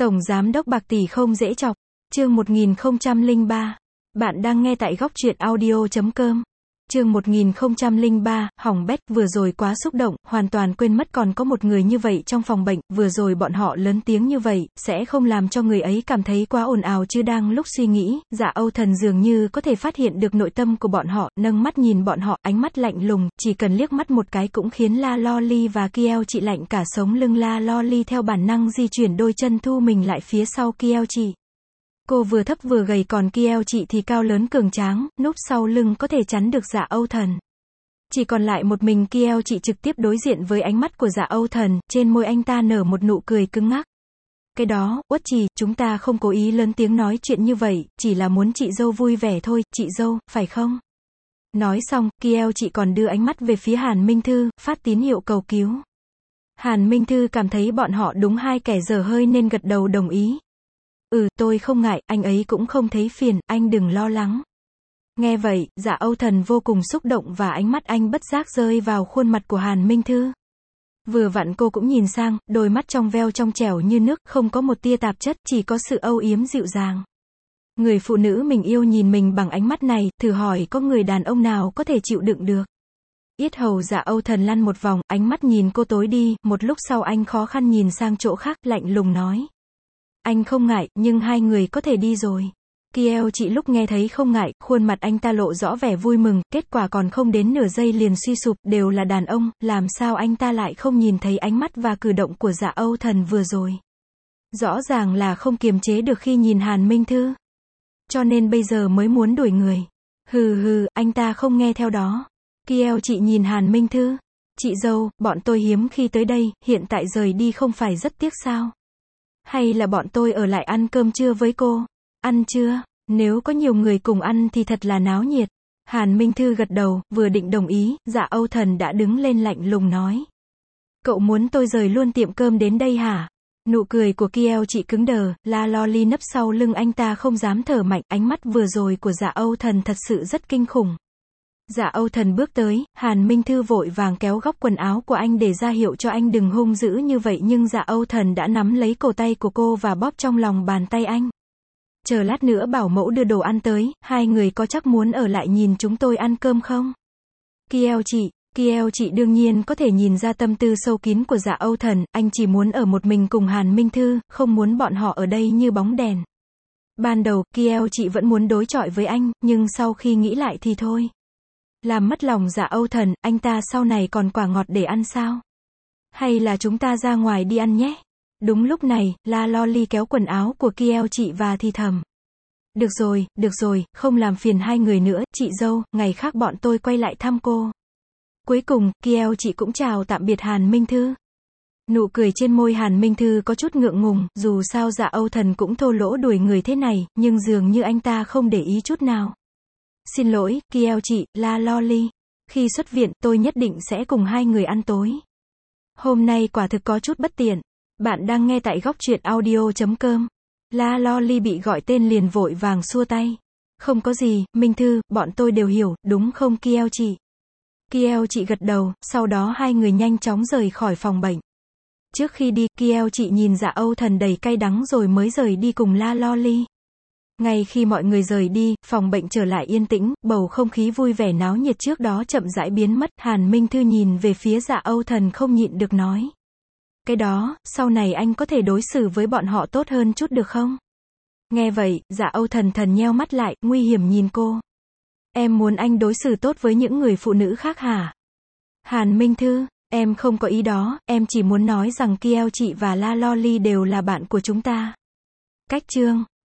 Tổng giám đốc bạc tỷ không dễ chọc. Chương 1003. Bạn đang nghe tại góc truyện audio.com. Chương 1003, hỏng bét, vừa rồi quá xúc động, hoàn toàn quên mất còn có một người như vậy trong phòng bệnh, vừa rồi bọn họ lớn tiếng như vậy, sẽ không làm cho người ấy cảm thấy quá ồn ào chứ đang lúc suy nghĩ, Dạ Âu Thần dường như có thể phát hiện được nội tâm của bọn họ, nâng mắt nhìn bọn họ, ánh mắt lạnh lùng, chỉ cần liếc mắt một cái cũng khiến La Loli và Kieo chị lạnh cả sống lưng. La Loli theo bản năng di chuyển đôi chân thu mình lại phía sau Kieo chị. Cô vừa thấp vừa gầy còn Kieo chị thì cao lớn cường tráng, núp sau lưng có thể chắn được Dạ Âu Thần. Chỉ còn lại một mình Kieo chị trực tiếp đối diện với ánh mắt của Dạ Âu Thần, trên môi anh ta nở một nụ cười cứng ngắc. Cái đó, Uất Trì, chúng ta không cố ý lớn tiếng nói chuyện như vậy, chỉ là muốn chị dâu vui vẻ thôi, chị dâu, phải không? Nói xong, Kieo chị còn đưa ánh mắt về phía Hàn Minh Thư, phát tín hiệu cầu cứu. Hàn Minh Thư cảm thấy bọn họ đúng hai kẻ dở hơi nên gật đầu đồng ý. Tôi không ngại, anh ấy cũng không thấy phiền, anh đừng lo lắng. Nghe vậy, Dạ Âu Thần vô cùng xúc động và ánh mắt anh bất giác rơi vào khuôn mặt của Hàn Minh Thư. Vừa vặn cô cũng nhìn sang, đôi mắt trong veo trong trẻo như nước, không có một tia tạp chất, chỉ có sự âu yếm dịu dàng. Người phụ nữ mình yêu nhìn mình bằng ánh mắt này, thử hỏi có người đàn ông nào có thể chịu đựng được. Yết hầu Dạ Âu Thần lăn một vòng, ánh mắt nhìn cô tối đi, một lúc sau anh khó khăn nhìn sang chỗ khác, lạnh lùng nói. Anh không ngại, nhưng hai người có thể đi rồi. Kieo chị lúc nghe thấy không ngại, khuôn mặt anh ta lộ rõ vẻ vui mừng, kết quả còn không đến nửa giây liền suy sụp, đều là đàn ông, làm sao anh ta lại không nhìn thấy ánh mắt và cử động của Dạ Âu Thần vừa rồi. Rõ ràng là không kiềm chế được khi nhìn Hàn Minh Thư. Cho nên bây giờ mới muốn đuổi người. Hừ, anh ta không nghe theo đó. Kieo chị nhìn Hàn Minh Thư. Chị dâu, bọn tôi hiếm khi tới đây, hiện tại rời đi không phải rất tiếc sao? Hay là bọn tôi ở lại ăn cơm trưa với cô? Ăn trưa? Nếu có nhiều người cùng ăn thì thật là náo nhiệt. Hàn Minh Thư gật đầu, vừa định đồng ý, Dạ Âu Thần đã đứng lên lạnh lùng nói. Cậu muốn tôi rời luôn tiệm cơm đến đây hả? Nụ cười của Kieo chị cứng đờ, La Loli nấp sau lưng anh ta không dám thở mạnh, ánh mắt vừa rồi của Dạ Âu Thần thật sự rất kinh khủng. Dạ Âu Thần bước tới, Hàn Minh Thư vội vàng kéo góc quần áo của anh để ra hiệu cho anh đừng hung dữ như vậy nhưng Dạ Âu Thần đã nắm lấy cổ tay của cô và bóp trong lòng bàn tay anh. Chờ lát nữa bảo mẫu đưa đồ ăn tới, hai người có chắc muốn ở lại nhìn chúng tôi ăn cơm không? Kieo chị đương nhiên có thể nhìn ra tâm tư sâu kín của Dạ Âu Thần, anh chỉ muốn ở một mình cùng Hàn Minh Thư, không muốn bọn họ ở đây như bóng đèn. Ban đầu, Kieo chị vẫn muốn đối chọi với anh, nhưng sau khi nghĩ lại thì thôi. Làm mất lòng Dạ Âu Thần, anh ta sau này còn quả ngọt để ăn sao? Hay là chúng ta ra ngoài đi ăn nhé? Đúng lúc này, La Loli kéo quần áo của Kieo chị và thì thầm. Được rồi, không làm phiền hai người nữa, chị dâu, ngày khác bọn tôi quay lại thăm cô. Cuối cùng, Kieo chị cũng chào tạm biệt Hàn Minh Thư. Nụ cười trên môi Hàn Minh Thư có chút ngượng ngùng, dù sao Dạ Âu Thần cũng thô lỗ đuổi người thế này, nhưng dường như anh ta không để ý chút nào. Xin lỗi, Kieo chị, La Loli. Khi xuất viện, tôi nhất định sẽ cùng hai người ăn tối. Hôm nay quả thực có chút bất tiện. Bạn đang nghe tại góc truyện audio.com. La Loli bị gọi tên liền vội vàng xua tay. Không có gì, Minh Thư, bọn tôi đều hiểu, đúng không Kieo chị? Kieo chị gật đầu, sau đó hai người nhanh chóng rời khỏi phòng bệnh. Trước khi đi, Kieo chị nhìn Dạ Âu Thần đầy cay đắng rồi mới rời đi cùng La Loli. Ngay khi mọi người rời đi, phòng bệnh trở lại yên tĩnh, bầu không khí vui vẻ náo nhiệt trước đó chậm rãi biến mất, Hàn Minh Thư nhìn về phía Dạ Âu Thần không nhịn được nói. Cái đó, sau này anh có thể đối xử với bọn họ tốt hơn chút được không? Nghe vậy, Dạ Âu Thần nheo mắt lại, nguy hiểm nhìn cô. Em muốn anh đối xử tốt với những người phụ nữ khác hả? Hàn Minh Thư, em không có ý đó, em chỉ muốn nói rằng Kieo chị và La Loli đều là bạn của chúng ta. Cách chương